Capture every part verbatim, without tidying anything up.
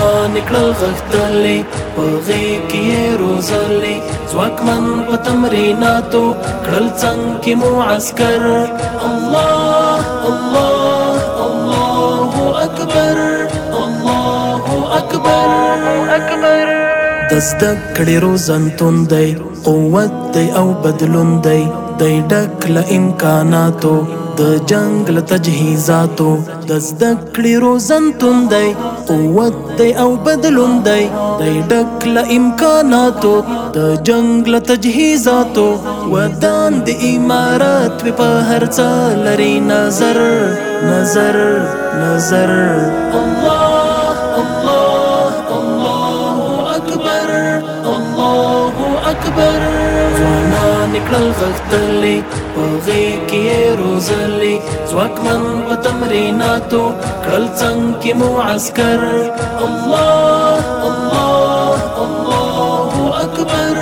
ځوانان کړل غښتلي په غېږ کې یې روزلي ځواکمن په تمریناتو کړل څنګ کې مو عسکر الله الله الله اکبر الله اکبر اکبر د زده کړې روزنتون دی قوت دی او بدلون دی دی ډک له امکاناتو د جنگ له تجهیزاتو د زده کړې روزنتون دی قوت دی او بدلون دی دی ډک له امکاناتو د جنگ له تجهیزاتو ودان د امارات وي په هر څه لري نظر نظر نظر الله الله الله اکبر الله اکبر ځوانان کړل غښتلي په غېږ کې یې روزلي ځواکمن په تمریناتو کړل څنګ کې مو عسکر الله الله الله اکبر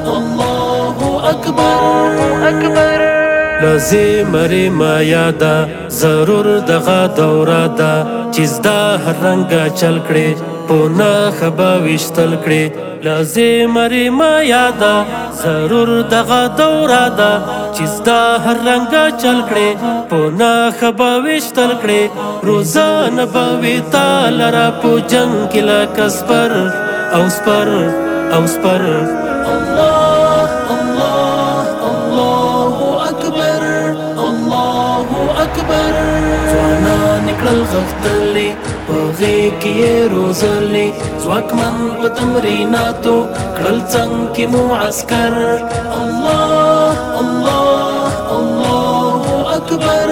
الله اکبر اکبر لازم ما یادا ضرور دغه دوره ده چې زده هر رنګه چل کړې پونه خبا وشتل کړې لازم ما یادا ضرور دغه دوره ده چې زده هر رنګه چل کړې پونه خبا وشتل کړې روزانه به وي تاله را په جنګ کې لکه سپر او سپر او سپر الله الله الله اکبر الله اکبر ځوانان کړل غښتلي په غېږ کې یې روزلي ځواکمن په تمریناتو کړل څنګ کې مو عسکر الله الله الله اکبر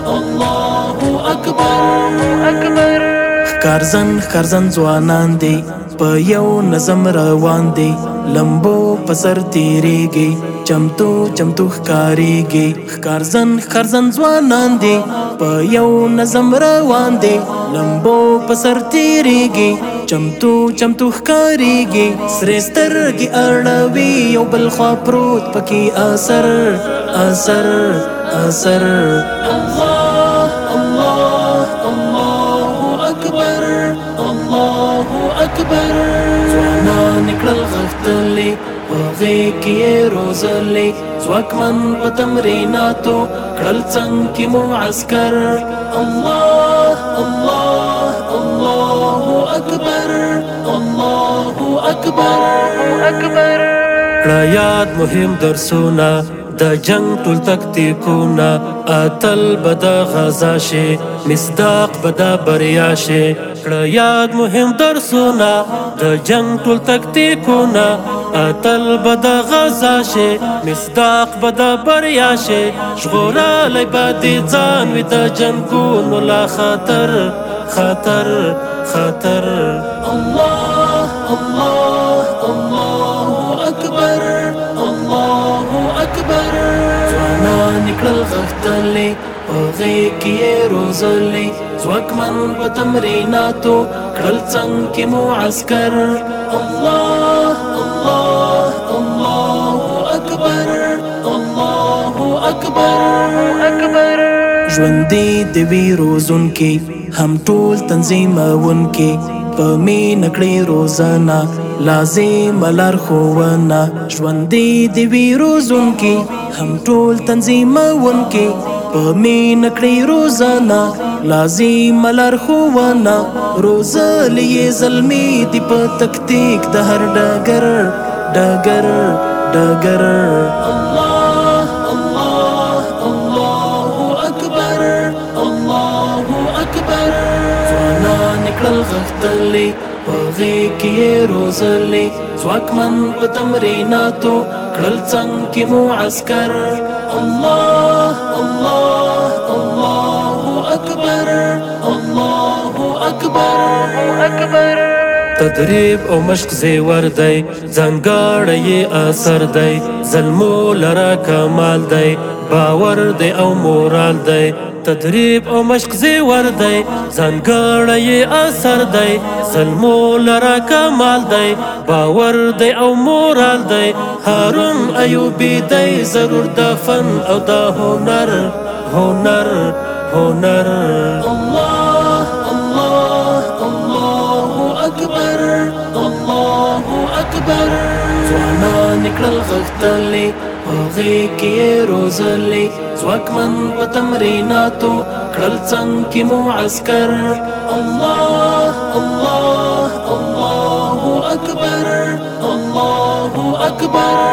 الله اکبر اکبر ښکارزن ښکارزن ځوانان دي په یو نظم روان دي لمبو په سر تیریږي چمتو چمتو ښکاریږي ښکارزن ښکارزن ځوانان دي په یو نظم روان دي لمبو په سر تیریږي چمتو چمتو ښکاریږي سرې سترګې اړوي یو بل خوا پروت پکې اثر اثر اثر الله الله الله اکبر الله اکبر ځوانان کړل غښتلي په غېږ کې یې روزلي ځواکمن په تمریناتو کړل څنګ کې مو عسکر الله الله الله اکبر الله اکبر اکبر کړه یاد مهم درسونه د جنگ ټول تکتیکونه اتل به د غزا شي مصداق به د بریا شي کړه یاد مهم درسونه د جنگ ټول تکتیکونه اتل به د غزا شي مصداق به د بریا شي ژغورلی به دې ځان وي د جنګونو لا خطر خطر خطر الله الله الله اکبر الله اکبر ځوانان کړل غښتلي په غېږ کې یې روزلي ځواکمن په تمریناتو کړل څنګ کې مو عسکر الله الله الله اکبر الله اکبر اکبر ژوندي د وي روزونکي هم ټول تنظیمونکي په مینه کړې روزنه لازم لارښوونه ژوندي د وي روزونکي هم ټول تنظیمونکي په مینه کړې روزنه لازم لارښوونه روزلي یې زلمي دي په تکتیک د هر ډګر ډګر ډګر الله الله الله اکبر الله اکبر ځوانان کړل غښتلي په غېږ کې یې روزلي ځواکمن په تمریناتو کړل څنګ کې مو عسکر الله الله الله اکبر الله اکبر اکبر تدریب او مشق زیور دی ځانګړی اثر دی زلمو لره کمال دی باور دی او مورال دی تدریب او مشق زیور دی ځانګړی اثر دی زلمو لره کمال دی باور دی او مورال دی هارون ایوبی دی ضرور د فن او د هنر هنر هنر الله الله الله اکبر أكبر الله أكبر ځوانان کړل غښتلي په غېږ کې یې روزلي ځواکمن په تمریناتو کړل څنګ کې مو عسکر الله الله الله أكبر الله أكبر